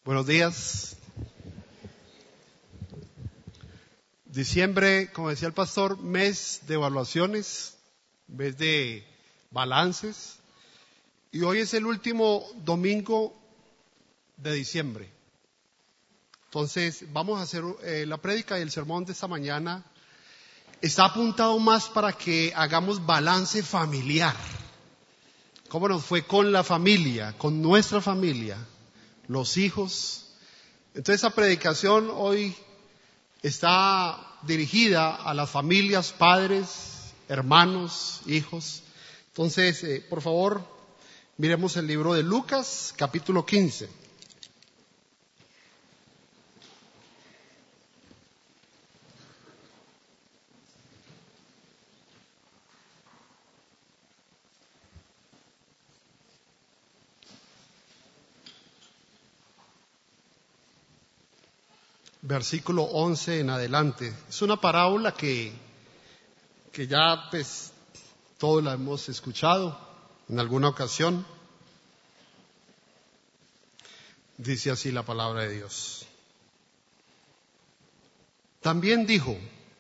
Buenos días. Diciembre, como decía el pastor, mes de evaluaciones, mes de balances. Y hoy es el último domingo de diciembre. Entonces, vamos a hacer la prédica y el sermón de esta mañana. Está apuntado más para que hagamos balance familiar. ¿Cómo nos fue con la familia, con nuestra familia, los hijos? Entonces, esa predicación hoy está dirigida a las familias, padres, hermanos, hijos. Entonces, por favor, miremos el libro de Lucas, capítulo 15. Versículo 11 en adelante. Es una parábola que ya pues todos la hemos escuchado en alguna ocasión. Dice así la palabra de Dios. También dijo,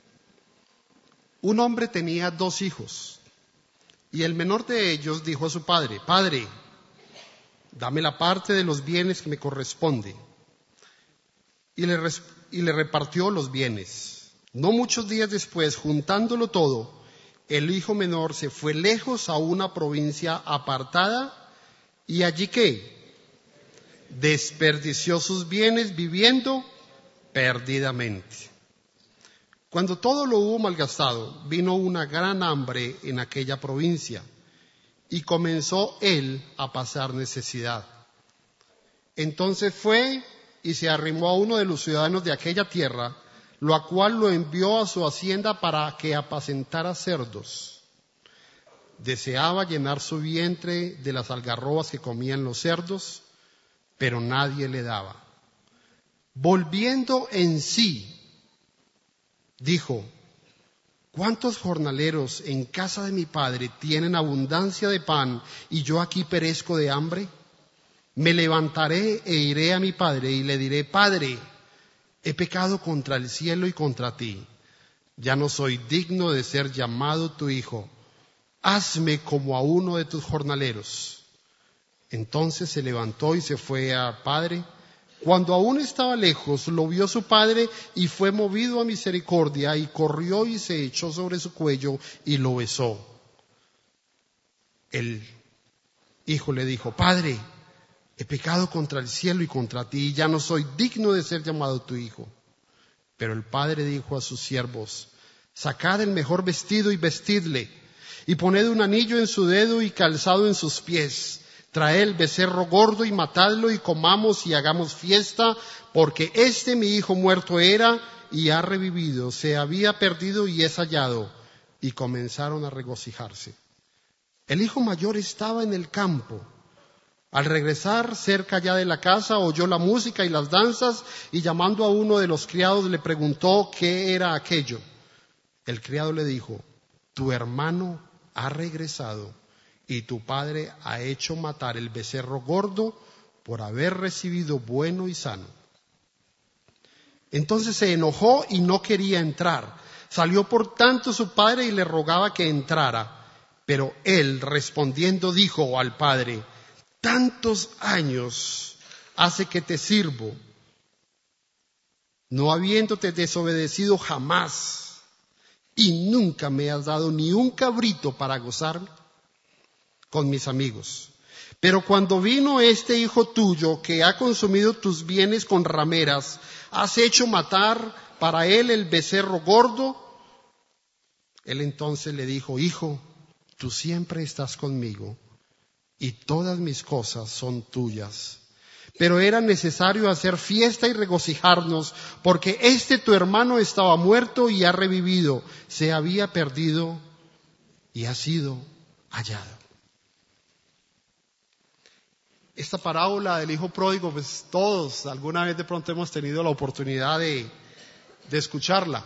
un hombre tenía 2 hijos, y el menor de ellos dijo a su padre, Padre, dame la parte de los bienes que me corresponde. Y le repartió los bienes. No muchos días después, juntándolo todo, el hijo menor se fue lejos a una provincia apartada y allí ¿qué? Desperdició sus bienes viviendo perdidamente. Cuando todo lo hubo malgastado, vino una gran hambre en aquella provincia y comenzó él a pasar necesidad. Entonces fue y se arrimó a uno de los ciudadanos de aquella tierra, lo cual lo envió a su hacienda para que apacentara cerdos. Deseaba llenar su vientre de las algarrobas que comían los cerdos, pero nadie le daba. Volviendo en sí, dijo, ¿cuántos jornaleros en casa de mi padre tienen abundancia de pan y yo aquí perezco de hambre? Me levantaré e iré a mi padre y le diré, Padre, he pecado contra el cielo y contra ti. Ya no soy digno de ser llamado tu hijo. Hazme como a uno de tus jornaleros. Entonces se levantó y se fue a padre. Cuando aún estaba lejos, lo vio su padre y fue movido a misericordia y corrió y se echó sobre su cuello y lo besó. El hijo le dijo, Padre, he pecado contra el cielo y contra ti, y ya no soy digno de ser llamado tu hijo. Pero el padre dijo a sus siervos, sacad el mejor vestido y vestidle, y poned un anillo en su dedo y calzado en sus pies. Traed el becerro gordo y matadlo, y comamos y hagamos fiesta, porque mi hijo muerto era, y ha revivido, se había perdido y es hallado. Y comenzaron a regocijarse. El hijo mayor estaba en el campo. Al regresar cerca ya de la casa, oyó la música y las danzas, y llamando a uno de los criados le preguntó qué era aquello. El criado le dijo, tu hermano ha regresado, y tu padre ha hecho matar el becerro gordo por haber recibido bueno y sano. Entonces se enojó y no quería entrar. Salió por tanto su padre y le rogaba que entrara. Pero él respondiendo dijo al padre, tantos años hace que te sirvo, no habiéndote desobedecido jamás, y nunca me has dado ni un cabrito para gozar con mis amigos. Pero cuando vino este hijo tuyo que ha consumido tus bienes con rameras, has hecho matar para él el becerro gordo. Él entonces le dijo, hijo, tú siempre estás conmigo, y todas mis cosas son tuyas. Pero era necesario hacer fiesta y regocijarnos, porque tu hermano estaba muerto y ha revivido, se había perdido y ha sido hallado. Esta parábola del hijo pródigo, pues todos alguna vez de pronto hemos tenido la oportunidad de escucharla.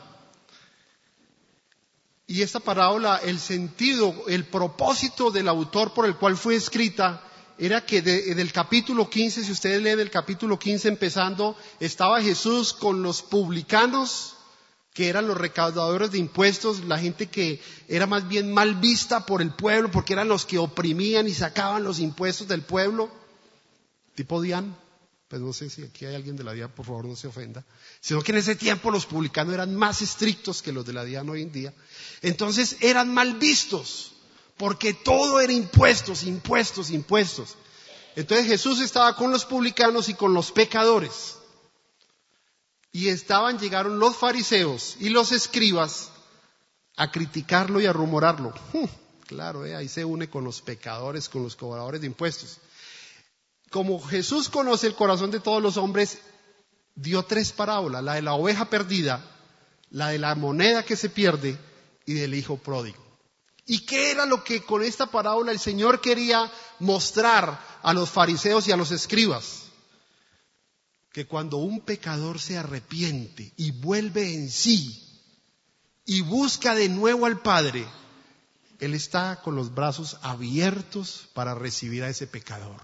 Y esta parábola, el sentido, el propósito del autor por el cual fue escrita era que en el capítulo 15, si ustedes leen el capítulo 15 empezando, estaba Jesús con los publicanos, que eran los recaudadores de impuestos, la gente que era más bien mal vista por el pueblo, porque eran los que oprimían y sacaban los impuestos del pueblo, tipo DIAN. Pues no sé si aquí hay alguien de la DIAN, por favor no se ofenda, sino que en ese tiempo los publicanos eran más estrictos que los de la DIAN hoy en día. Entonces eran mal vistos, porque todo era impuestos, impuestos, impuestos. Entonces Jesús estaba con los publicanos y con los pecadores. Y llegaron los fariseos y los escribas a criticarlo y a rumorarlo. Claro, ahí se une con los pecadores, con los cobradores de impuestos. Como Jesús conoce el corazón de todos los hombres, dio 3 parábolas: la de la oveja perdida, la de la moneda que se pierde y del hijo pródigo. ¿Y qué era lo que con esta parábola el Señor quería mostrar a los fariseos y a los escribas? Que cuando un pecador se arrepiente y vuelve en sí y busca de nuevo al Padre, Él está con los brazos abiertos para recibir a ese pecador.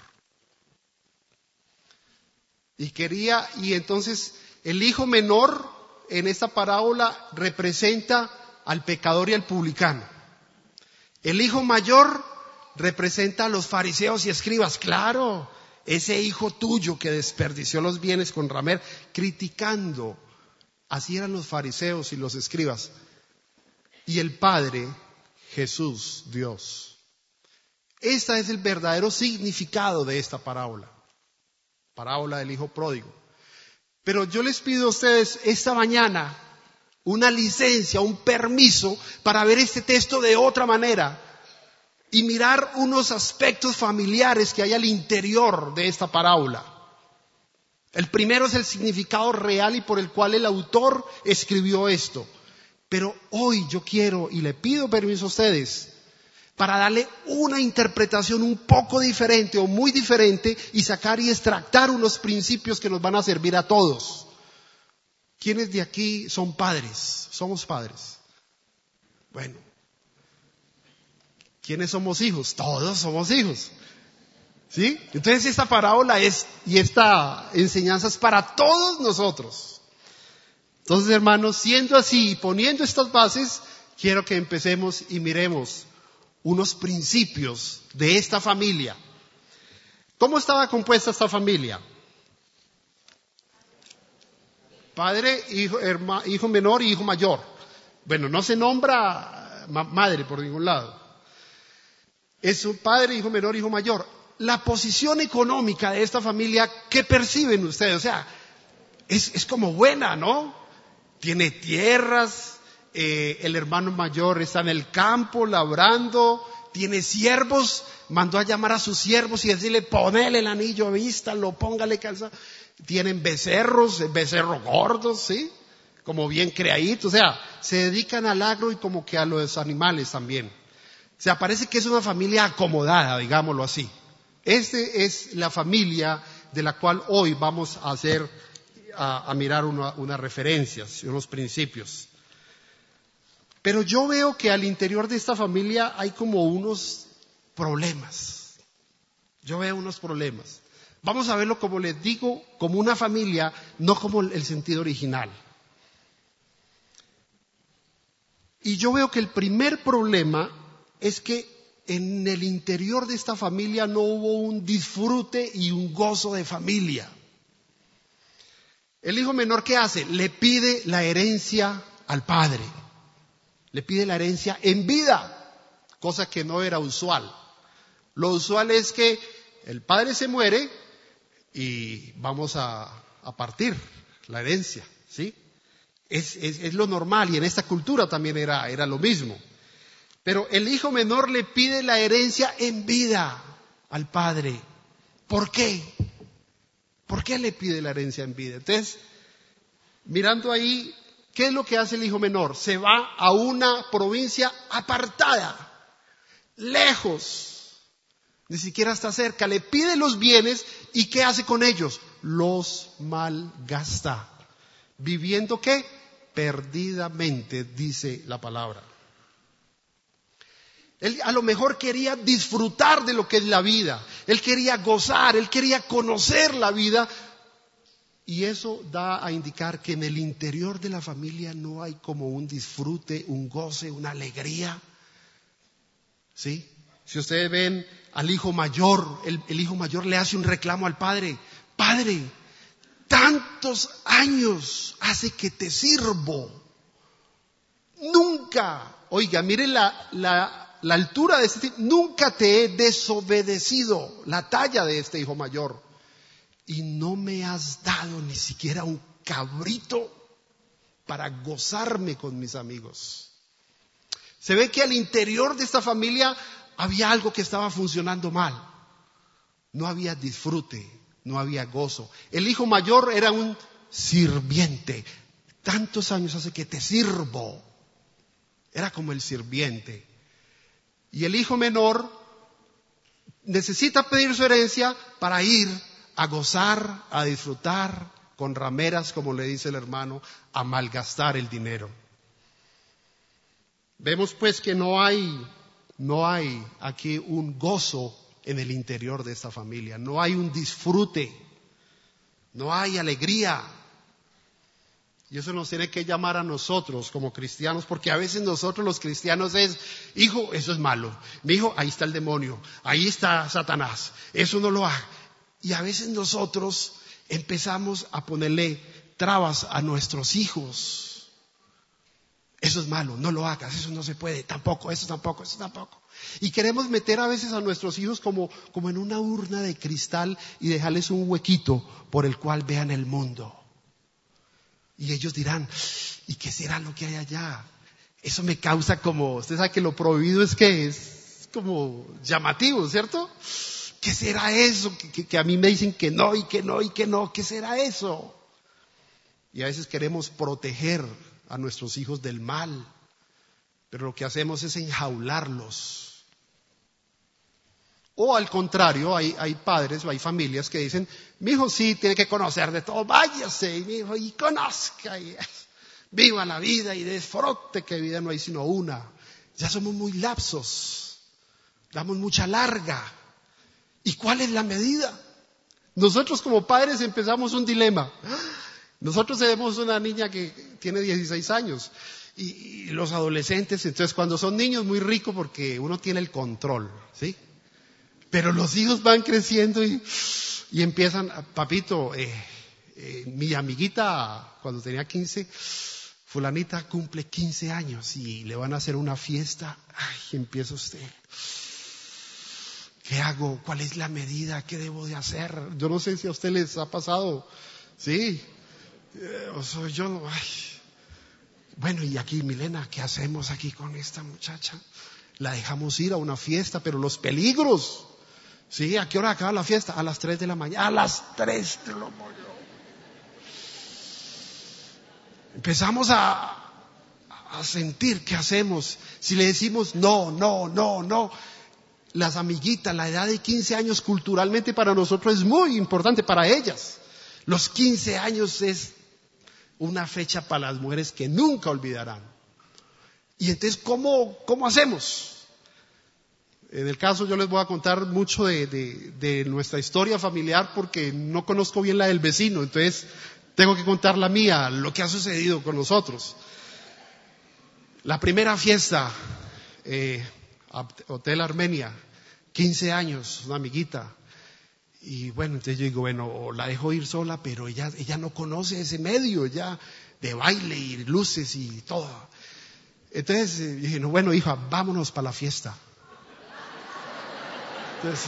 Y entonces el hijo menor en esta parábola representa al pecador y al publicano. El hijo mayor representa a los fariseos y escribas. Claro, ese hijo tuyo que desperdició los bienes con ramer, criticando. Así eran los fariseos y los escribas. Y el Padre, Jesús, Dios. Este es el verdadero significado de esta parábola. Parábola del hijo pródigo. Pero yo les pido a ustedes esta mañana una licencia, un permiso para ver este texto de otra manera y mirar unos aspectos familiares que hay al interior de esta parábola. El primero es el significado real y por el cual el autor escribió esto. Pero hoy yo quiero y le pido permiso a ustedes para darle una interpretación un poco diferente o muy diferente y sacar y extractar unos principios que nos van a servir a todos. ¿Quiénes de aquí son padres? Somos padres. Bueno. ¿Quiénes somos hijos? Todos somos hijos. ¿Sí? Entonces esta parábola y esta enseñanza es para todos nosotros. Entonces, hermanos, siendo así y poniendo estas bases, quiero que empecemos y miremos unos principios de esta familia. ¿Cómo estaba compuesta esta familia? Padre, hijo menor y hijo mayor. Bueno, no se nombra madre por ningún lado. Es un padre, hijo menor, hijo mayor. La posición económica de esta familia, ¿qué perciben ustedes? O sea, es como buena, ¿no? Tiene tierras, el hermano mayor está en el campo labrando, tiene siervos, mandó a llamar a sus siervos y decirle, ponele el anillo a vista, póngale calzado. Tienen becerros gordos, ¿sí? Como bien criaditos, o sea, se dedican al agro y como que a los animales también. O sea, parece que es una familia acomodada, digámoslo así. Esta es la familia de la cual hoy vamos a mirar unas referencias y unos principios. Pero yo veo que al interior de esta familia hay como unos problemas. Yo veo unos problemas. Vamos a verlo, como les digo, como una familia, no como el sentido original. Y yo veo que el primer problema es que en el interior de esta familia no hubo un disfrute y un gozo de familia. El hijo menor, ¿qué hace? Le pide la herencia al padre. Le pide la herencia en vida, cosa que no era usual. Lo usual es que el padre se muere y vamos a partir la herencia, ¿sí? Es lo normal y en esta cultura también era lo mismo. Pero el hijo menor le pide la herencia en vida al padre. ¿Por qué? ¿Por qué le pide la herencia en vida? Entonces, mirando ahí, ¿qué es lo que hace el hijo menor? Se va a una provincia apartada, lejos, ni siquiera está cerca. Le pide los bienes y ¿qué hace con ellos? Los malgasta. ¿Viviendo qué? Perdidamente, dice la palabra. Él a lo mejor quería disfrutar de lo que es la vida. Él quería gozar, él quería conocer la vida. Y eso da a indicar que en el interior de la familia no hay como un disfrute, un goce, una alegría. ¿Sí? Si ustedes ven al hijo mayor, el hijo mayor le hace un reclamo al padre. Padre, tantos años hace que te sirvo. Nunca, oiga, mire la altura de este tipo, nunca te he desobedecido, la talla de este hijo mayor. Y no me has dado ni siquiera un cabrito para gozarme con mis amigos. Se ve que al interior de esta familia había algo que estaba funcionando mal. No había disfrute, no había gozo. El hijo mayor era un sirviente. Tantos años hace que te sirvo. Era como el sirviente. Y el hijo menor necesita pedir su herencia para ir a gozar, a disfrutar con rameras, como le dice el hermano, a malgastar el dinero. Vemos pues que no hay aquí un gozo en el interior de esta familia, no hay un disfrute, no hay alegría. Y eso nos tiene que llamar a nosotros como cristianos, porque a veces nosotros los cristianos es, hijo, eso es malo. Mi hijo, ahí está el demonio, ahí está Satanás, eso no lo haga. Y a veces nosotros empezamos a ponerle trabas a nuestros hijos. Eso es malo, no lo hagas, eso no se puede, tampoco, eso tampoco, eso tampoco. Y queremos meter a veces a nuestros hijos como en una urna de cristal y dejarles un huequito por el cual vean el mundo. Y ellos dirán, ¿y qué será lo que hay allá? Eso me causa como, usted sabe que lo prohibido es que es como llamativo, ¿cierto? ¿Qué será eso? Que a mí me dicen que no y que no y que no. ¿Qué será eso? Y a veces queremos proteger a nuestros hijos del mal, pero lo que hacemos es enjaularlos. O al contrario, hay padres o hay familias que dicen, mi hijo sí tiene que conocer de todo, váyase, mi hijo, y conozca, y viva la vida y disfrute, que vida no hay sino una. Ya somos muy lapsos, damos mucha larga. ¿Y cuál es la medida? Nosotros como padres empezamos un dilema. Nosotros tenemos una niña que tiene 16 años y los adolescentes, entonces cuando son niños muy ricos porque uno tiene el control, ¿sí? Pero los hijos van creciendo y empiezan, papito, mi amiguita cuando tenía 15, fulanita cumple 15 años y le van a hacer una fiesta. Ay, empieza usted. ¿Qué hago? ¿Cuál es la medida? ¿Qué debo de hacer? Yo no sé si a usted les ha pasado, ¿sí? O soy yo, ay. Bueno, y aquí, Milena, ¿qué hacemos aquí con esta muchacha? La dejamos ir a una fiesta, pero los peligros. ¿Sí? ¿A qué hora acaba la fiesta? A las 3 de la mañana. A las 3 de la mañana. Empezamos a sentir qué hacemos. Si le decimos no. Las amiguitas, la edad de 15 años culturalmente para nosotros es muy importante, para ellas. Los 15 años es una fecha para las mujeres que nunca olvidarán. Y entonces, ¿cómo hacemos? En el caso yo les voy a contar mucho de nuestra historia familiar porque no conozco bien la del vecino, entonces tengo que contar la mía, lo que ha sucedido con nosotros. La primera fiesta, Hotel Armenia, 15 años, una amiguita. Y bueno, entonces yo digo, bueno, la dejo ir sola, pero ella no conoce ese medio, ya de baile y luces y todo. Entonces dije, no, bueno, hija, vámonos para la fiesta. Entonces,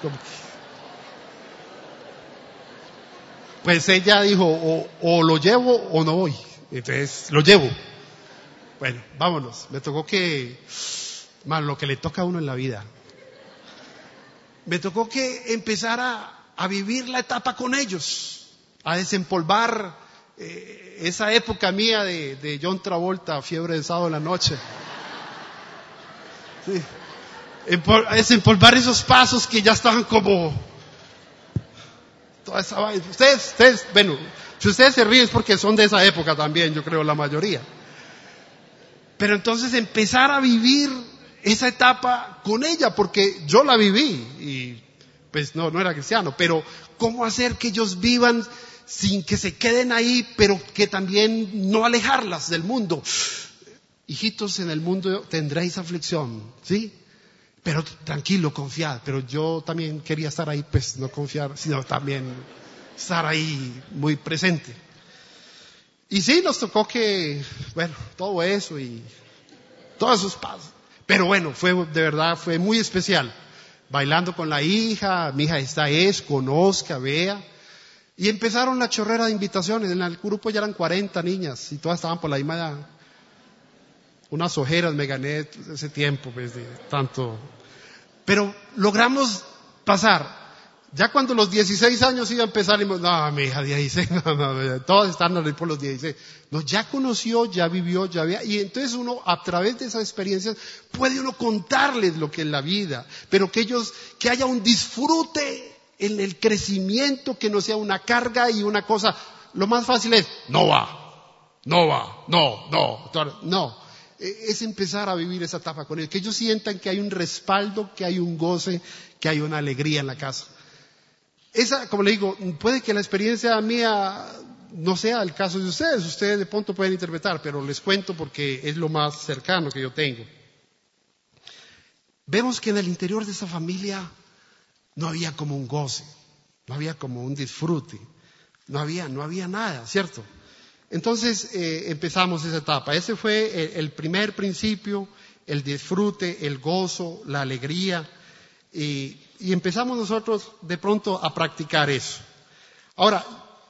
pues ella dijo, o lo llevo o no voy. Entonces, lo llevo. Bueno, vámonos. Me tocó lo que le toca a uno en la vida. Me tocó que empezar a vivir la etapa con ellos, a desempolvar esa época mía de John Travolta, Fiebre del sábado en la noche. Sí. A desempolvar esos pasos que ya estaban como toda esa vaina. Ustedes, bueno, si ustedes se ríen es porque son de esa época también, yo creo la mayoría. Pero entonces empezar a vivir esa etapa con ella, porque yo la viví y pues no era cristiano, pero ¿cómo hacer que ellos vivan sin que se queden ahí, pero que también no alejarlas del mundo? Hijitos, en el mundo tendréis aflicción, ¿sí? Pero tranquilo, confiad. Pero yo también quería estar ahí, pues no confiar, sino también estar ahí muy presente. Y sí, nos tocó todo eso y todos esos pasos. Pero bueno, de verdad, fue muy especial. Bailando con la hija, mi hija conozca, vea. Y empezaron la chorrera de invitaciones. En el grupo ya eran 40 niñas y todas estaban por la misma edad. Unas ojeras me gané ese tiempo, pues, de tanto. Pero logramos pasar. Ya cuando los 16 años iba a empezar, no, mi hija, 16, no, todos están ahí por los 16. No, ya conoció, ya vivió, ya había. Y entonces uno, a través de esas experiencias, puede uno contarles lo que es la vida. Pero que haya un disfrute en el crecimiento, que no sea una carga y una cosa. Lo más fácil es, no. Es empezar a vivir esa etapa con ellos, que ellos sientan que hay un respaldo, que hay un goce, que hay una alegría en la casa. Como le digo, puede que la experiencia mía no sea el caso de ustedes de pronto pueden interpretar, pero les cuento porque es lo más cercano que yo tengo. Vemos que en el interior de esa familia no había como un goce, no había como un disfrute, no había nada, ¿cierto? Entonces empezamos esa etapa. Ese fue el primer principio, el disfrute, el gozo, la alegría. Y empezamos nosotros de pronto a practicar eso. Ahora,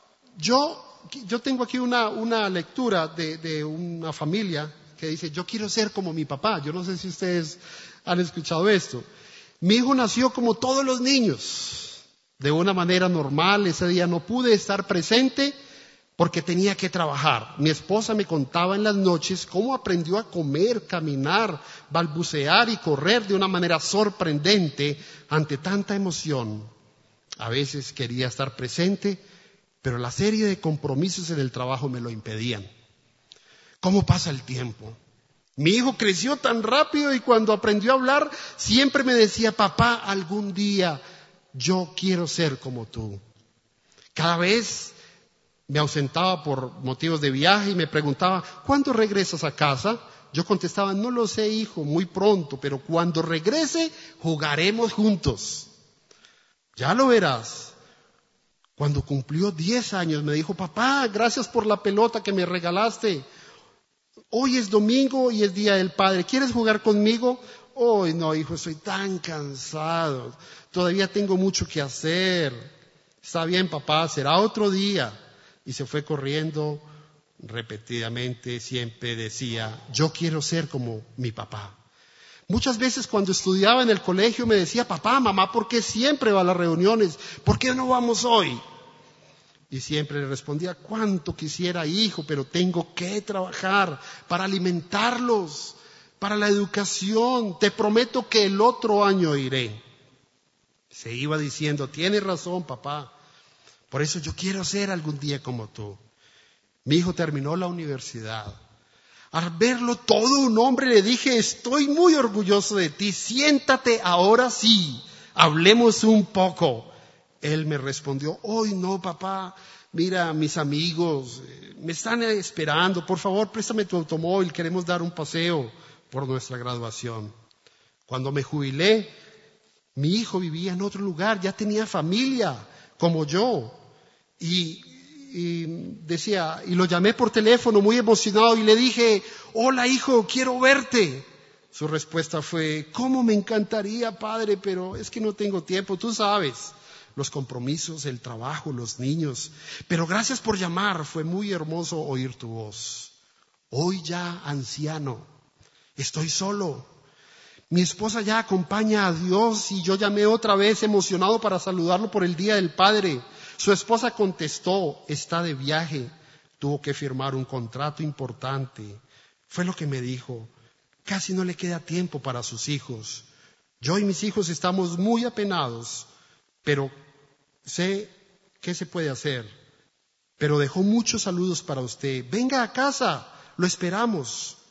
yo tengo aquí una lectura de una familia que dice, yo quiero ser como mi papá. Yo no sé si ustedes han escuchado esto. Mi hijo nació como todos los niños, de una manera normal. Ese día no pude estar presente porque tenía que trabajar. Mi esposa me contaba en las noches cómo aprendió a comer, caminar, balbucear y correr de una manera sorprendente ante tanta emoción. A veces quería estar presente, pero la serie de compromisos en el trabajo me lo impedían. ¿Cómo pasa el tiempo? Mi hijo creció tan rápido y cuando aprendió a hablar siempre me decía, papá, algún día yo quiero ser como tú. Cada vez me ausentaba por motivos de viaje y me preguntaba, ¿cuándo regresas a casa? Yo contestaba, no lo sé, hijo, muy pronto, pero cuando regrese jugaremos juntos. Ya lo verás. Cuando cumplió 10 años me dijo, papá, gracias por la pelota que me regalaste. Hoy es domingo y es Día del Padre. ¿Quieres jugar conmigo? Hoy no, hijo, estoy tan cansado. Todavía tengo mucho que hacer. Está bien, papá, será otro día. Y se fue corriendo repetidamente, siempre decía, yo quiero ser como mi papá. Muchas veces cuando estudiaba en el colegio me decía, papá, mamá, ¿por qué siempre va a las reuniones? ¿Por qué no vamos hoy? Y siempre le respondía, cuánto quisiera, hijo, pero tengo que trabajar para alimentarlos, para la educación. Te prometo que el otro año iré. Se iba diciendo, tienes razón, papá. Por eso yo quiero ser algún día como tú. Mi hijo terminó la universidad. Al verlo todo un hombre le dije, estoy muy orgulloso de ti, siéntate ahora sí, hablemos un poco. Él me respondió, hoy no, papá, mira, mis amigos me están esperando, por favor, préstame tu automóvil, queremos dar un paseo por nuestra graduación. Cuando me jubilé, mi hijo vivía en otro lugar, ya tenía familia, como yo. Y decía, y lo llamé por teléfono muy emocionado y le dije, hola hijo, quiero verte. Su respuesta fue, ¿cómo me encantaría, padre? Pero es que no tengo tiempo, tú sabes, los compromisos, el trabajo, los niños. Pero gracias por llamar, fue muy hermoso oír tu voz. Hoy ya anciano, estoy solo. Mi esposa ya acompaña a Dios y yo llamé otra vez emocionado para saludarlo por el Día del Padre. Su esposa contestó, está de viaje, tuvo que firmar un contrato importante. Fue lo que me dijo, casi no le queda tiempo para sus hijos. Yo y mis hijos estamos muy apenados, pero sé qué se puede hacer. Pero dejó muchos saludos para usted. Venga a casa, lo esperamos.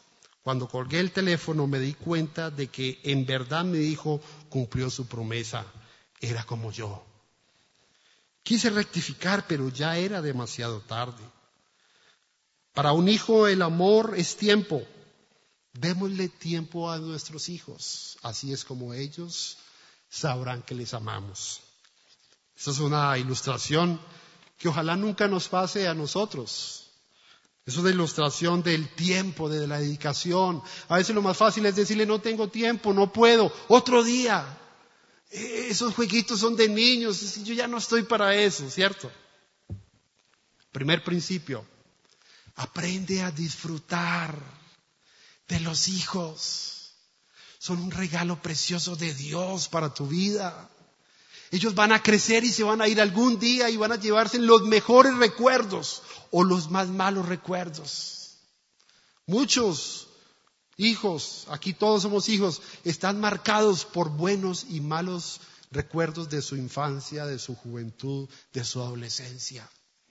Cuando colgué el teléfono me di cuenta de que en verdad mi hijo cumplió su promesa. Era como yo. Quise rectificar, pero ya era demasiado tarde. Para un hijo el amor es tiempo. Démosle tiempo a nuestros hijos. Así es como ellos sabrán que les amamos. Esta es una ilustración que ojalá nunca nos pase a nosotros. Es una ilustración del tiempo, de la dedicación. A veces lo más fácil es decirle, no tengo tiempo, no puedo, otro día. Esos jueguitos son de niños, yo ya no estoy para eso, ¿cierto? Primer principio, aprende a disfrutar de los hijos. Son un regalo precioso de Dios para tu vida. Ellos van a crecer y se van a ir algún día y van a llevarse los mejores recuerdos o los más malos recuerdos. Muchos hijos, aquí todos somos hijos, están marcados por buenos y malos recuerdos de su infancia, de su juventud, de su adolescencia.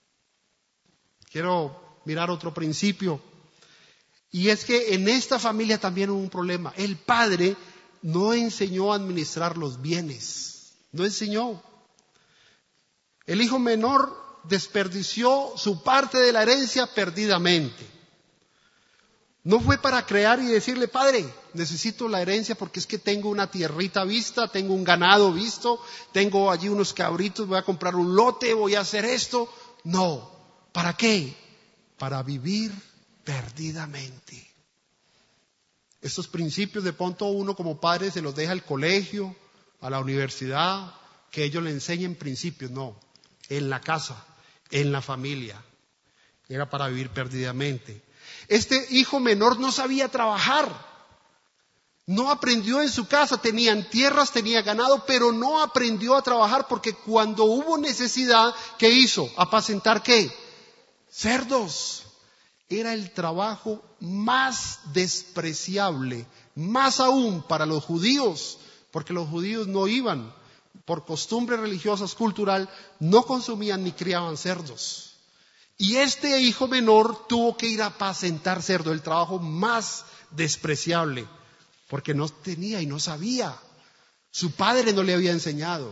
Quiero mirar otro principio, y es que en esta familia también hubo un problema. El padre no enseñó a administrar los bienes, no enseñó. El hijo menor desperdició su parte de la herencia perdidamente. No fue para crear y decirle, padre, necesito la herencia porque es que tengo una tierrita vista, tengo un ganado visto, tengo allí unos cabritos, voy a comprar un lote, voy a hacer esto. No, ¿para qué? Para vivir perdidamente. Estos principios de pronto uno como padre se los deja al colegio, a la universidad, que ellos le enseñen principios. No, en la casa, en la familia. Era para vivir perdidamente. Este hijo menor no sabía trabajar. No aprendió en su casa. Tenían tierras, tenía ganado, pero no aprendió a trabajar porque cuando hubo necesidad, ¿qué hizo? ¿Apacentar qué? Cerdos. Era el trabajo más despreciable, más aún para los judíos, porque los judíos no iban, por costumbres religiosas, cultural, no consumían ni criaban cerdos. Y este hijo menor tuvo que ir a apacentar cerdo, el trabajo más despreciable, porque no tenía y no sabía. Su padre no le había enseñado.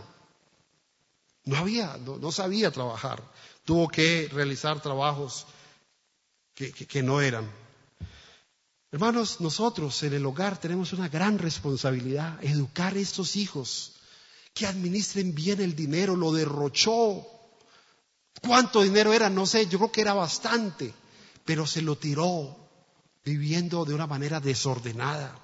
No sabía trabajar. Tuvo que realizar trabajos que no eran. Hermanos, nosotros en el hogar tenemos una gran responsabilidad, educar a estos hijos, que administren bien el dinero. Lo derrochó. ¿Cuánto dinero era? No sé, yo creo que era bastante, pero se lo tiró viviendo de una manera desordenada.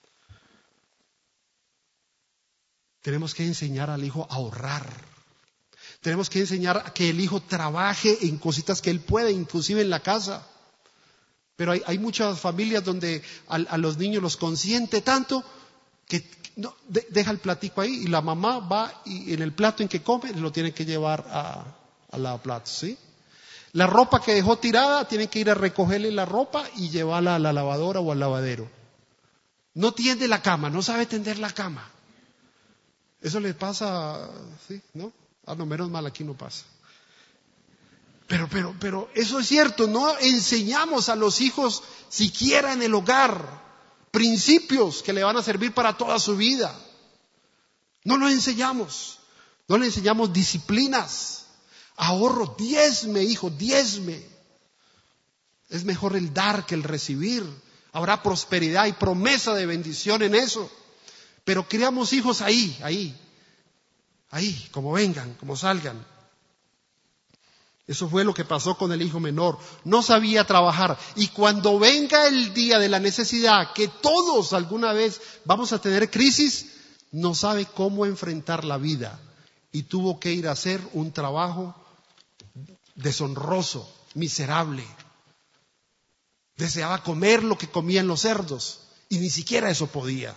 Tenemos que enseñar al hijo a ahorrar. Tenemos que enseñar a que el hijo trabaje en cositas que él puede, inclusive en la casa. Pero hay muchas familias donde a los niños los consiente tanto que no, deja el platico ahí y la mamá va y en el plato en que come lo tiene que llevar a lavaplatos, ¿sí? La ropa que dejó tirada, tienen que ir a recogerle la ropa y llevarla a la lavadora o al lavadero. No tiende la cama, no sabe tender la cama. Eso le pasa, ¿sí? ¿No? No, menos mal aquí no pasa. Pero eso es cierto, no enseñamos a los hijos siquiera en el hogar principios que le van a servir para toda su vida. No lo enseñamos, no le enseñamos disciplinas. Ahorro, diezme, hijo, diezme. Es mejor el dar que el recibir. Habrá prosperidad y promesa de bendición en eso. Pero criamos hijos ahí, como vengan, como salgan. Eso fue lo que pasó con el hijo menor. No sabía trabajar. Y cuando venga el día de la necesidad, que todos alguna vez vamos a tener crisis, no sabe cómo enfrentar la vida. Y tuvo que ir a hacer un trabajo deshonroso, miserable. Deseaba comer lo que comían los cerdos. Y ni siquiera eso podía.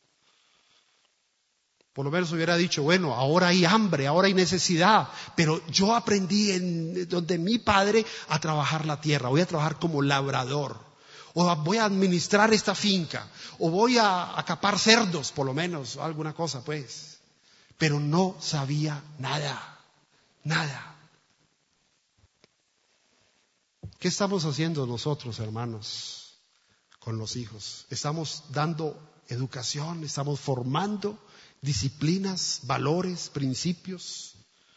Por lo menos hubiera dicho, bueno, ahora hay hambre, ahora hay necesidad, pero yo aprendí donde mi padre a trabajar la tierra, voy a trabajar como labrador, o voy a administrar esta finca, o voy a capar cerdos, por lo menos, alguna cosa pues. Pero no sabía nada. ¿Qué estamos haciendo nosotros, hermanos, con los hijos. Estamos dando educación, estamos formando disciplinas, valores, principios.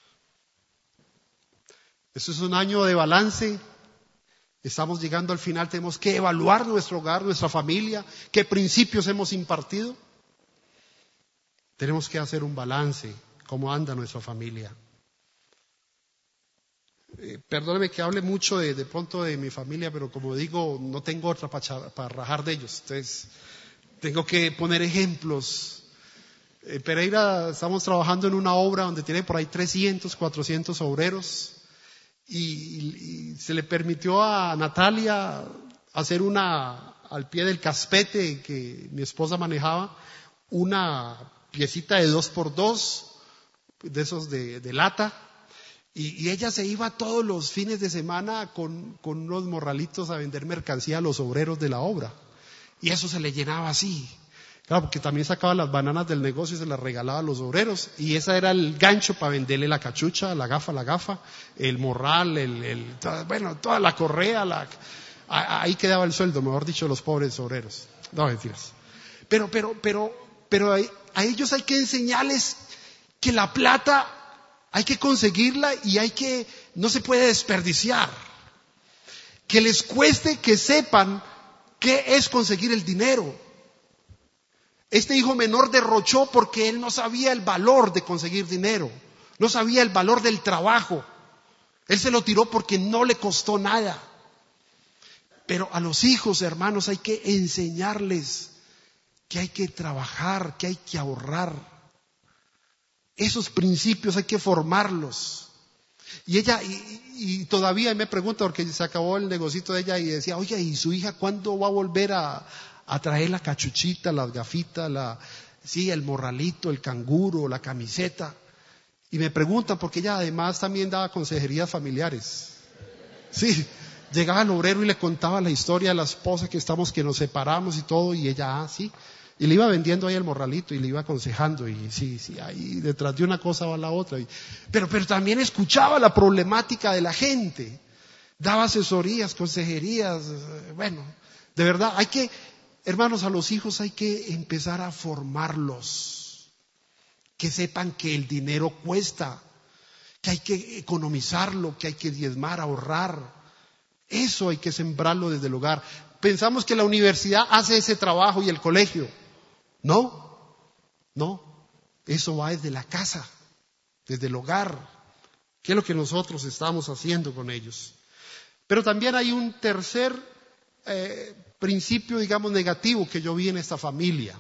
Esto es un año de balance. Estamos llegando al final, tenemos que evaluar nuestro hogar, nuestra familia, qué principios hemos impartido. Tenemos que hacer un balance, cómo anda nuestra familia. Perdóneme que hable mucho de pronto de mi familia, pero como digo, no tengo otra para rajar de ellos. Entonces, tengo que poner ejemplos. Pereira, estamos trabajando en una obra donde tiene por ahí 300, 400 obreros. Y se le permitió a Natalia hacer al pie del caspete que mi esposa manejaba, una piecita de 2x2, de esos de lata, y ella se iba todos los fines de semana con unos morralitos a vender mercancía a los obreros de la obra, y eso se le llenaba así. Claro, porque también sacaba las bananas del negocio y se las regalaba a los obreros. Y ese era el gancho para venderle la cachucha, la gafa, el morral, toda la correa. Ahí quedaba el sueldo, mejor dicho, de los pobres obreros. No, mentiras. Pero a ellos hay que enseñarles que la plata hay que conseguirla y no se puede desperdiciar. Que les cueste, que sepan qué es conseguir el dinero. Este hijo menor derrochó porque él no sabía el valor de conseguir dinero, no sabía el valor del trabajo. Él se lo tiró porque no le costó nada. Pero a los hijos, hermanos, hay que enseñarles que hay que trabajar, que hay que ahorrar. Esos principios hay que formarlos. Y ella, y todavía me pregunta, porque se acabó el negocito de ella y decía, oye, ¿y su hija cuándo va a volver a traer la cachuchita, las gafitas, el morralito, el canguro, la camiseta? Y me preguntan, porque ella además también daba consejerías familiares. Sí, llegaba el obrero y le contaba la historia de la esposa que nos separamos y todo, y ella, sí. Y le iba vendiendo ahí el morralito y le iba aconsejando, y sí, ahí detrás de una cosa va la otra. Pero también escuchaba la problemática de la gente, daba asesorías, consejerías, de verdad, hermanos, a los hijos hay que empezar a formarlos, que sepan que el dinero cuesta, que hay que economizarlo, que hay que diezmar, ahorrar. Eso hay que sembrarlo desde el hogar. Pensamos que la universidad hace ese trabajo y el colegio. No, eso va desde la casa, desde el hogar, que es lo que nosotros estamos haciendo con ellos. Pero también hay un tercer principio, digamos, negativo que yo vi en esta familia.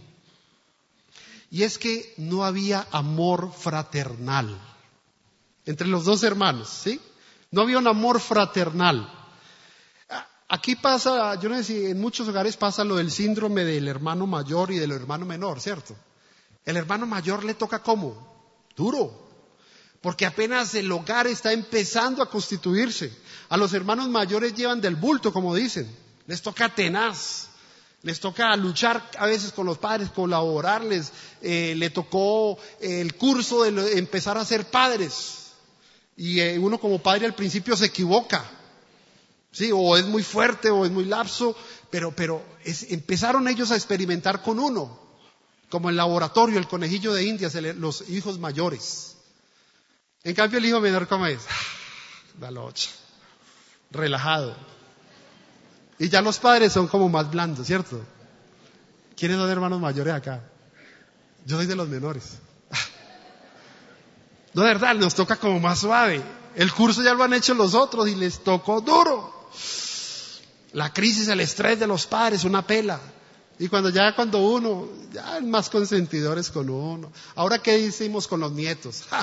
Y es que no había amor fraternal entre los dos hermanos, ¿sí? No había un amor fraternal. Aquí pasa, yo no sé si en muchos hogares pasa lo del síndrome del hermano mayor y del hermano menor, ¿cierto? El hermano mayor le toca ¿cómo? Duro. Porque apenas el hogar está empezando a constituirse. A los hermanos mayores llevan del bulto, como dicen. Les toca tenaz. Les toca luchar a veces con los padres, colaborarles. Le tocó el curso de empezar a ser padres. Y uno como padre al principio se equivoca. Sí, o es muy fuerte o es muy lapso. Pero empezaron ellos a experimentar con uno. Como el laboratorio, el conejillo de Indias, los hijos mayores. En cambio el hijo menor, ¿cómo es? Da locha. Relajado. Y ya los padres son como más blandos, ¿cierto? ¿Quiénes son hermanos mayores acá? Yo soy de los menores. No, de verdad, nos toca como más suave. El curso ya lo han hecho los otros y les tocó duro. La crisis, el estrés de los padres, una pela. Y cuando uno, ya es más consentidores con uno. Ahora, ¿qué hicimos con los nietos? ¡Ja!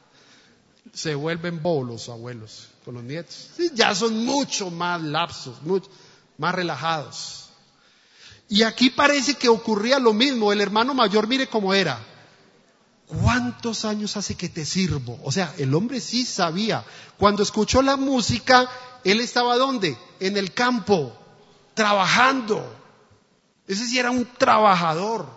Se vuelven bobos los abuelos con los nietos. Sí, ya son mucho más lapsos, mucho más relajados. Y aquí parece que ocurría lo mismo. El hermano mayor, mire cómo era. ¿Cuántos años hace que te sirvo? O sea, el hombre sí sabía. Cuando escuchó la música, él estaba ¿dónde? En el campo, trabajando. Ese sí era un trabajador.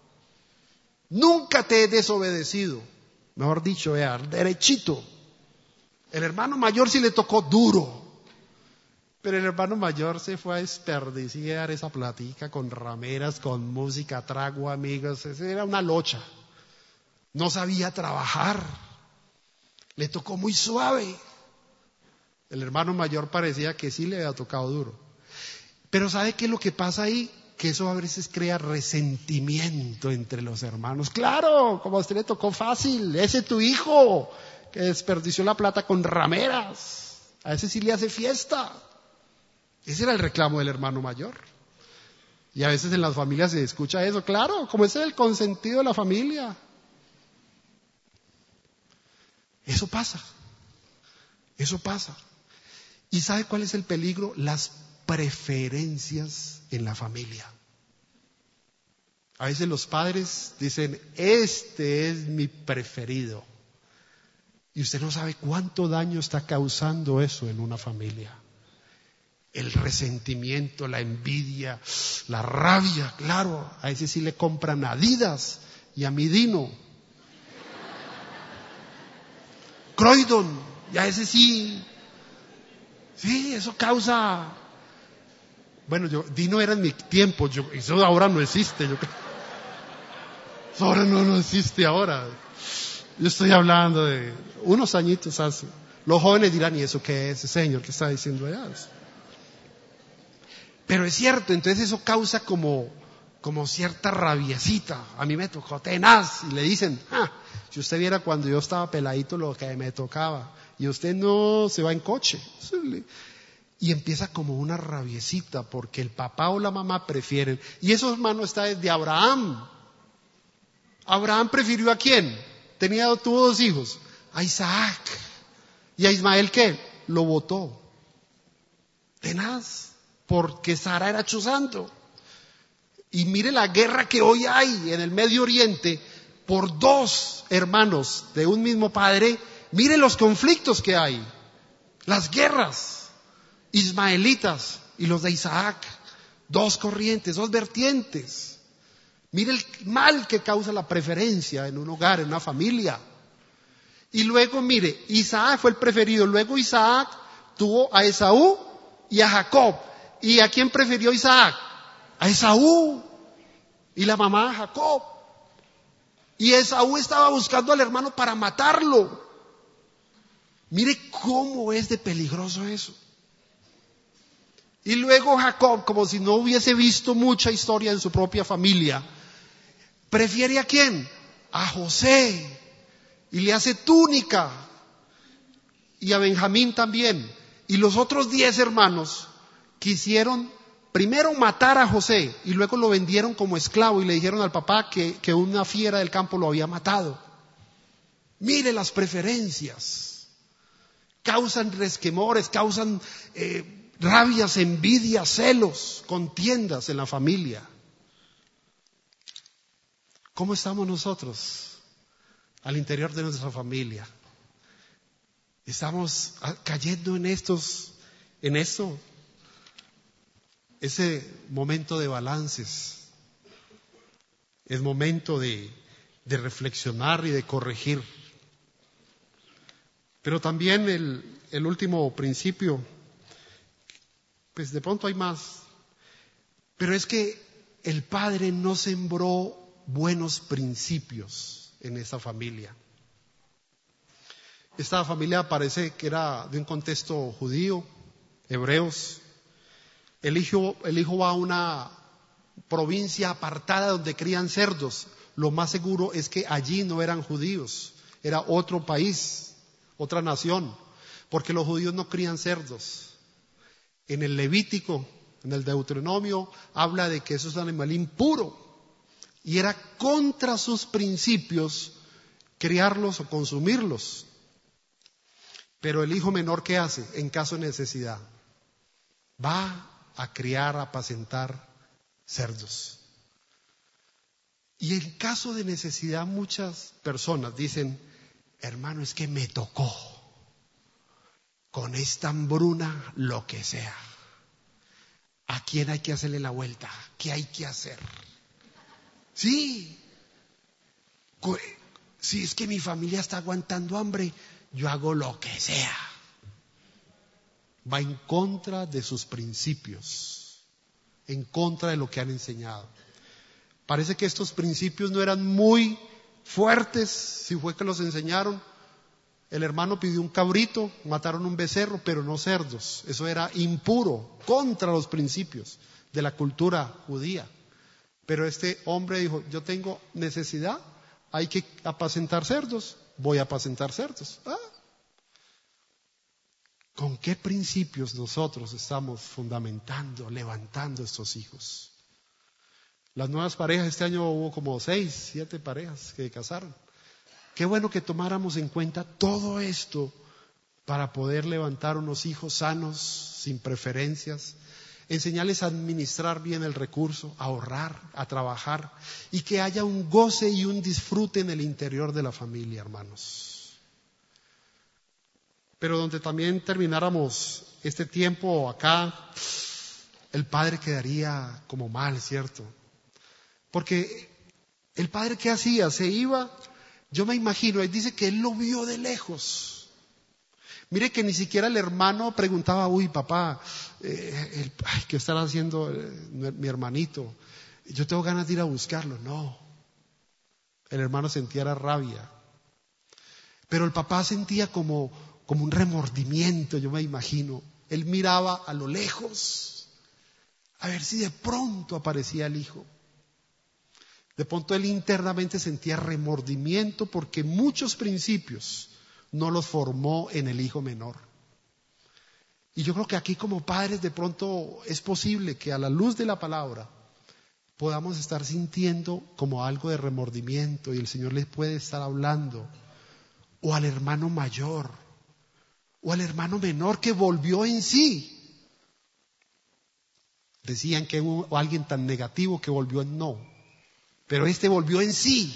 Nunca te he desobedecido. Mejor dicho, derechito. El hermano mayor sí le tocó duro. Pero el hermano mayor se fue a desperdiciar esa platica con rameras, con música, trago, amigos. Era una locha. No sabía trabajar. Le tocó muy suave. El hermano mayor parecía que sí le había tocado duro. Pero ¿sabe qué es lo que pasa ahí? Que eso a veces crea resentimiento entre los hermanos. Claro, como a usted le tocó fácil, ese tu hijo que desperdició la plata con rameras. A ese sí le hace fiesta. Ese era el reclamo del hermano mayor. Y a veces en las familias se escucha eso. Claro, como ese es el consentido de la familia. Eso pasa. Eso pasa. ¿Y sabe cuál es el peligro? Las preferencias en la familia. A veces los padres dicen, este es mi preferido. Y usted no sabe cuánto daño está causando eso en una familia. El resentimiento, la envidia, la rabia, claro, a ese sí le compran Adidas y a mi Dino. Croydon, y a ese sí, eso causa. Bueno, Dino era en mi tiempo, eso ahora no existe. Eso ahora no existe ahora. Yo estoy hablando de unos añitos hace. Los jóvenes dirán, ¿y eso qué es, señor? ¿Qué está diciendo allá? Pero es cierto, entonces eso causa como cierta rabiecita. A mí me tocó tenaz y le dicen, si usted viera cuando yo estaba peladito lo que me tocaba y usted no se va en coche. Y empieza como una rabiecita porque el papá o la mamá prefieren. Y eso, hermano, está desde Abraham. Abraham prefirió ¿a quién? Tuvo 2 hijos, a Isaac. ¿Y a Ismael qué? Lo botó. Tenaz. Porque Sara era chuzando. Y mire la guerra que hoy hay en el Medio Oriente por 2 hermanos de un mismo padre. Mire los conflictos que hay, las guerras, ismaelitas y los de Isaac. 2 corrientes, 2 vertientes. Mire el mal que causa la preferencia en un hogar, en una familia. Y luego mire, Isaac fue el preferido. Luego Isaac tuvo a Esaú y a Jacob. ¿Y a quién prefirió Isaac? A Esaú. Y la mamá a Jacob. Y Esaú estaba buscando al hermano para matarlo. Mire cómo es de peligroso eso. Y luego Jacob, como si no hubiese visto mucha historia en su propia familia, prefiere ¿a quién? A José. Y le hace túnica. Y a Benjamín también. Y los otros 10 hermanos quisieron primero matar a José y luego lo vendieron como esclavo y le dijeron al papá que una fiera del campo lo había matado. Mire las preferencias. Causan resquemores, causan rabias, envidias, celos, contiendas en la familia. ¿Cómo estamos nosotros al interior de nuestra familia? Estamos cayendo en esto. Ese momento de balances, es momento de reflexionar y de corregir. Pero también el último principio, pues de pronto hay más, pero es que el padre no sembró buenos principios en esta familia. Esta familia parece que era de un contexto judío, hebreos. El hijo va a una provincia apartada donde crían cerdos. Lo más seguro es que allí no eran judíos, era otro país, otra nación, porque los judíos no crían cerdos. En el Levítico, en el Deuteronomio, habla de que eso es un animal impuro y era contra sus principios criarlos o consumirlos. Pero el hijo menor, ¿qué hace? En caso de necesidad, va a criar, a apacentar cerdos. Y en caso de necesidad muchas personas dicen, hermano, es que me tocó, con esta hambruna lo que sea. ¿A quién hay que hacerle la vuelta? ¿Qué hay que hacer? Sí, si es que mi familia está aguantando hambre, yo hago lo que sea. va en contra de sus principios, en contra de lo que han enseñado. Parece que estos principios no eran muy fuertes, si fue que los enseñaron. El hermano pidió un cabrito, mataron un becerro, pero no cerdos. Eso era impuro, contra los principios de la cultura judía. Pero este hombre dijo, yo tengo necesidad, hay que apacentar cerdos, voy a apacentar cerdos. ¿Con qué principios nosotros estamos fundamentando, levantando estos hijos? Las nuevas parejas, este año hubo como 6, 7 parejas que casaron. Qué bueno que tomáramos en cuenta todo esto para poder levantar unos hijos sanos, sin preferencias, enseñarles a administrar bien el recurso, a ahorrar, a trabajar, y que haya un goce y un disfrute en el interior de la familia, hermanos. Pero donde también termináramos este tiempo acá, el padre quedaría como mal, ¿cierto? Porque el padre, ¿qué hacía? Se iba, yo me imagino, él dice que él lo vio de lejos. Mire que ni siquiera el hermano preguntaba, uy papá, ¿qué estará haciendo mi hermanito? Yo tengo ganas de ir a buscarlo. No, el hermano sentía la rabia. Pero el papá sentía como un remordimiento, yo me imagino. Él miraba a lo lejos, a ver si de pronto aparecía el hijo. De pronto él internamente sentía remordimiento porque muchos principios no los formó en el hijo menor. Y yo creo que aquí como padres de pronto es posible que a la luz de la palabra podamos estar sintiendo como algo de remordimiento y el Señor les puede estar hablando. O al hermano mayor, o al hermano menor que volvió en sí. Decían que hubo alguien tan negativo que volvió en no, pero este volvió en sí.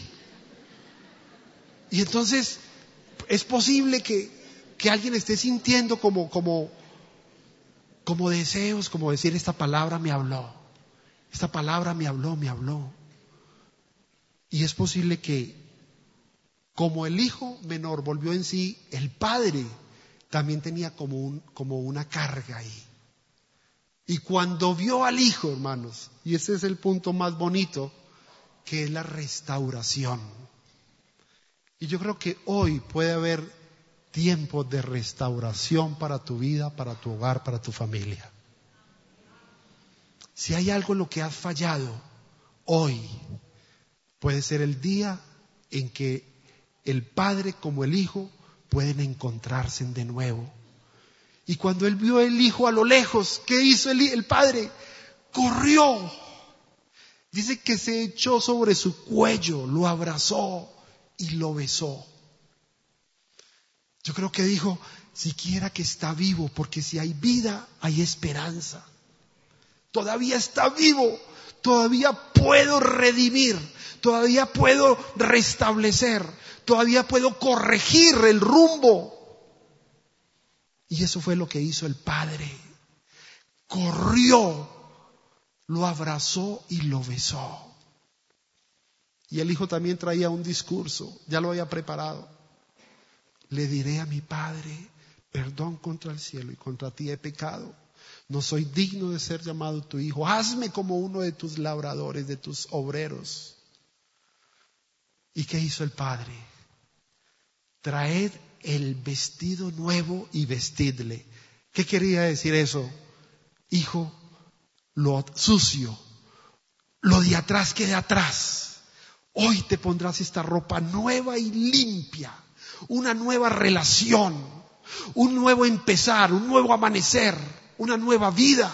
Y entonces es posible que alguien esté sintiendo como deseos, como decir, esta palabra me habló, esta palabra me habló. Y es posible que, como el hijo menor volvió en sí, el padre también tenía como una carga ahí. Y cuando vio al hijo, hermanos, y ese es el punto más bonito, que es la restauración. Y yo creo que hoy puede haber tiempo de restauración para tu vida, para tu hogar, para tu familia. Si hay algo en lo que has fallado, hoy puede ser el día en que el padre como el hijo pueden encontrarse de nuevo. Y cuando él vio el hijo a lo lejos, ¿qué hizo el padre? Corrió. Dice que se echó sobre su cuello, lo abrazó y lo besó. Yo creo que dijo, siquiera que está vivo, porque si hay vida, hay esperanza. Todavía está vivo, todavía puedo redimir, todavía puedo restablecer, todavía puedo corregir el rumbo. Y eso fue lo que hizo el padre. Corrió, lo abrazó y lo besó. Y el hijo también traía un discurso, ya lo había preparado. Le diré a mi padre, perdón contra el cielo y contra ti he pecado. No soy digno de ser llamado tu hijo. Hazme como uno de tus labradores, de tus obreros. ¿Y qué hizo el padre? Traed el vestido nuevo y vestidle. ¿Qué quería decir eso? Hijo, lo sucio, lo de atrás quede atrás. Hoy te pondrás esta ropa nueva y limpia, una nueva relación, un nuevo empezar, un nuevo amanecer, una nueva vida.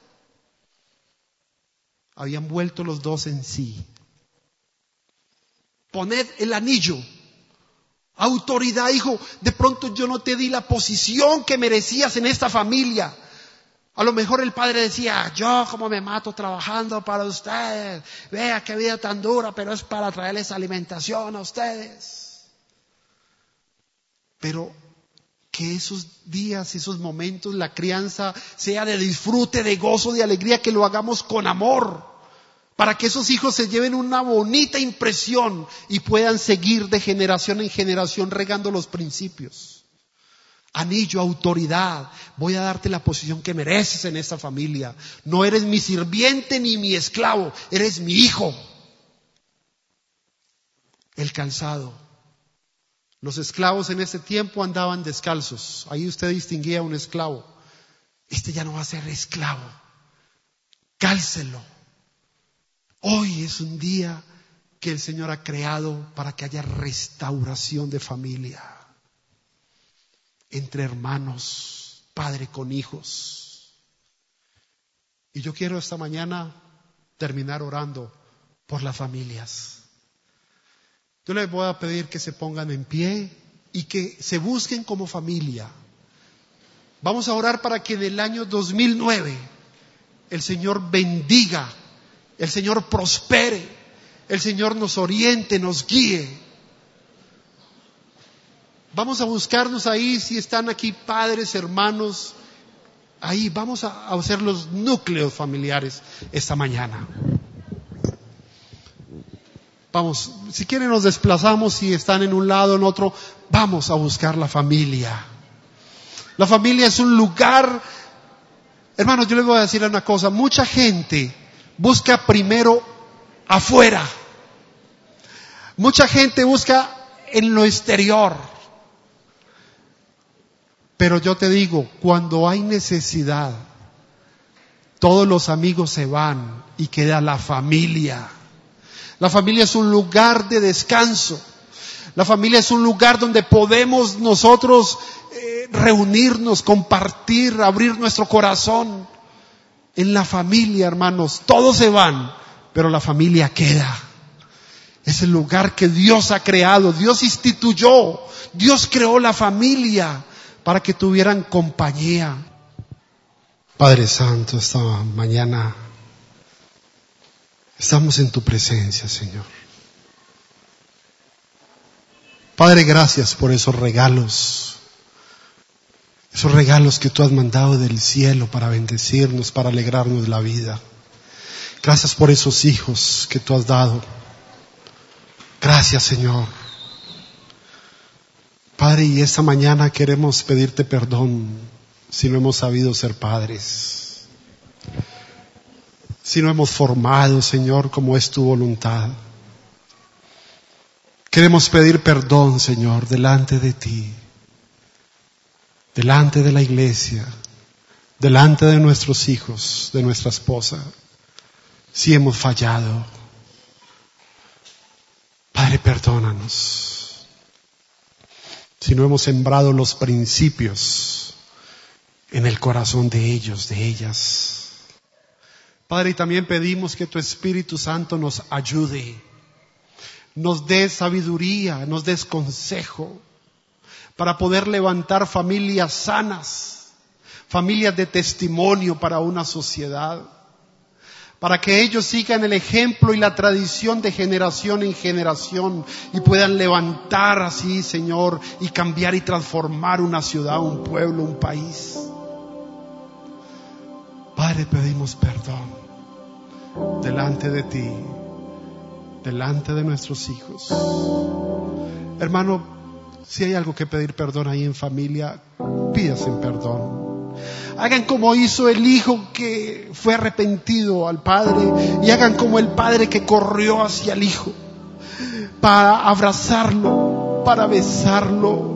Habían vuelto los dos en sí. Poned el anillo. Autoridad, hijo, de pronto yo no te di la posición que merecías en esta familia. A lo mejor el padre decía, yo como me mato trabajando para ustedes, vea qué vida tan dura, pero es para traerles alimentación a ustedes. Pero que esos días, esos momentos, la crianza sea de disfrute, de gozo, de alegría, que lo hagamos con amor, para que esos hijos se lleven una bonita impresión y puedan seguir de generación en generación regando los principios. anillo, autoridad. Voy a darte la posición que mereces en esta familia. No eres mi sirviente ni mi esclavo, eres mi hijo. El calzado. Los esclavos en ese tiempo andaban descalzos. Ahí usted distinguía a un esclavo. Este ya no va a ser esclavo. Cálcelo. Hoy es un día que el Señor ha creado para que haya restauración de familia. Entre hermanos, padre con hijos. Y yo quiero esta mañana terminar orando por las familias. Yo les voy a pedir que se pongan en pie y que se busquen como familia. Vamos a orar para que en el año 2009 el Señor bendiga, el Señor prospere, el Señor nos oriente, nos guíe. Vamos a buscarnos ahí, si están aquí padres, hermanos, ahí vamos a hacer los núcleos familiares esta mañana. Vamos, si quieren nos desplazamos, si están en un lado, en otro, vamos a buscar la familia. La familia es un lugar, hermanos, yo les voy a decir una cosa, mucha gente busca primero afuera. Mucha gente busca en lo exterior. Pero yo te digo, cuando hay necesidad, todos los amigos se van y queda la familia. La familia es un lugar de descanso. La familia es un lugar donde podemos nosotros reunirnos, compartir, abrir nuestro corazón. En la familia, hermanos, todos se van, pero la familia queda. Es el lugar que Dios ha creado, Dios instituyó, Dios creó la familia para que tuvieran compañía. Padre Santo, esta mañana estamos en tu presencia, Señor. Padre, gracias por esos regalos que tú has mandado del cielo para bendecirnos, para alegrarnos la vida. Gracias por esos hijos que tú has dado. Gracias, Señor. Padre, y esta mañana queremos pedirte perdón si no hemos sabido ser padres, si no hemos formado, Señor, como es tu voluntad. Queremos pedir perdón, Señor, delante de ti, delante de la iglesia, delante de nuestros hijos, de nuestra esposa, si hemos fallado. Padre, perdónanos si no hemos sembrado los principios en el corazón de ellos, de ellas. Padre, y también pedimos que tu Espíritu Santo nos ayude, nos dé sabiduría, nos dé consejo para poder levantar familias sanas, familias de testimonio para una sociedad, para que ellos sigan el ejemplo y la tradición de generación en generación y puedan levantar así, Señor, y cambiar y transformar una ciudad, un pueblo, un país. Padre, pedimos perdón delante de ti, delante de nuestros hijos. Hermano, si hay algo que pedir perdón ahí en familia, pídase perdón. Hagan como hizo el hijo que fue arrepentido al padre, y hagan como el padre que corrió hacia el hijo para abrazarlo, para besarlo.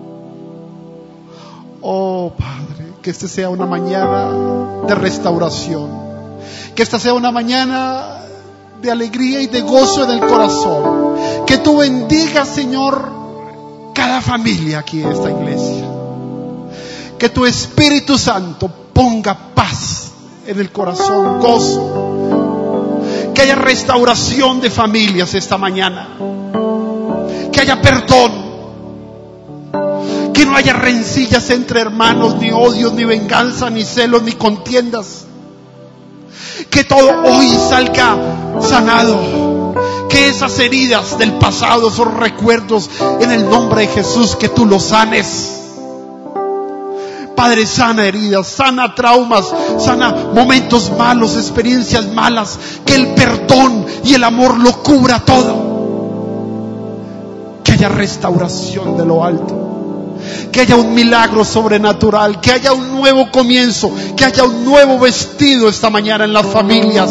Oh Padre, que esta sea una mañana de restauración, que esta sea una mañana de alegría y de gozo en el corazón. Que tú bendigas, Señor, cada familia aquí en esta iglesia. Que tu Espíritu Santo ponga paz en el corazón, gozo. Que haya restauración de familias esta mañana. Que haya perdón. Que no haya rencillas entre hermanos, ni odios, ni venganza, ni celos, ni contiendas. Que todo hoy salga sanado. Que esas heridas del pasado, esos recuerdos, en el nombre de Jesús, que tú los sanes. Padre, sana heridas, sana traumas, sana momentos malos, experiencias malas. Que el perdón y el amor lo cubra todo. Que haya restauración de lo alto. que haya un milagro sobrenatural, que haya un nuevo comienzo, que haya un nuevo vestido esta mañana en las familias.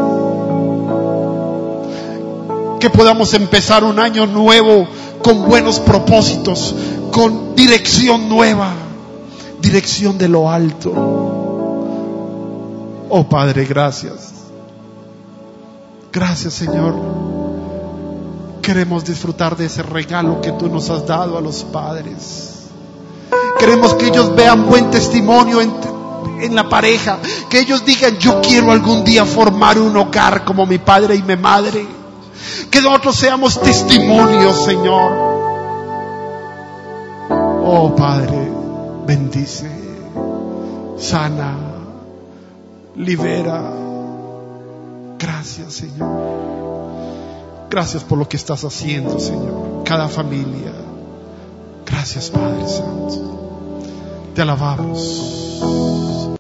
Que podamos empezar un año nuevo con buenos propósitos, con dirección nueva, dirección de lo alto. Oh Padre, gracias. Gracias, Señor. Queremos disfrutar de ese regalo que tú nos has dado a los padres. Queremos que ellos vean buen testimonio en la pareja, que ellos digan: yo quiero algún día formar un hogar como mi padre y mi madre. Que nosotros seamos testimonios, Señor. Oh Padre, bendice, sana, libera. Gracias, Señor. Gracias por lo que estás haciendo, Señor. Cada familia. Gracias, Padre Santo. Te alabamos.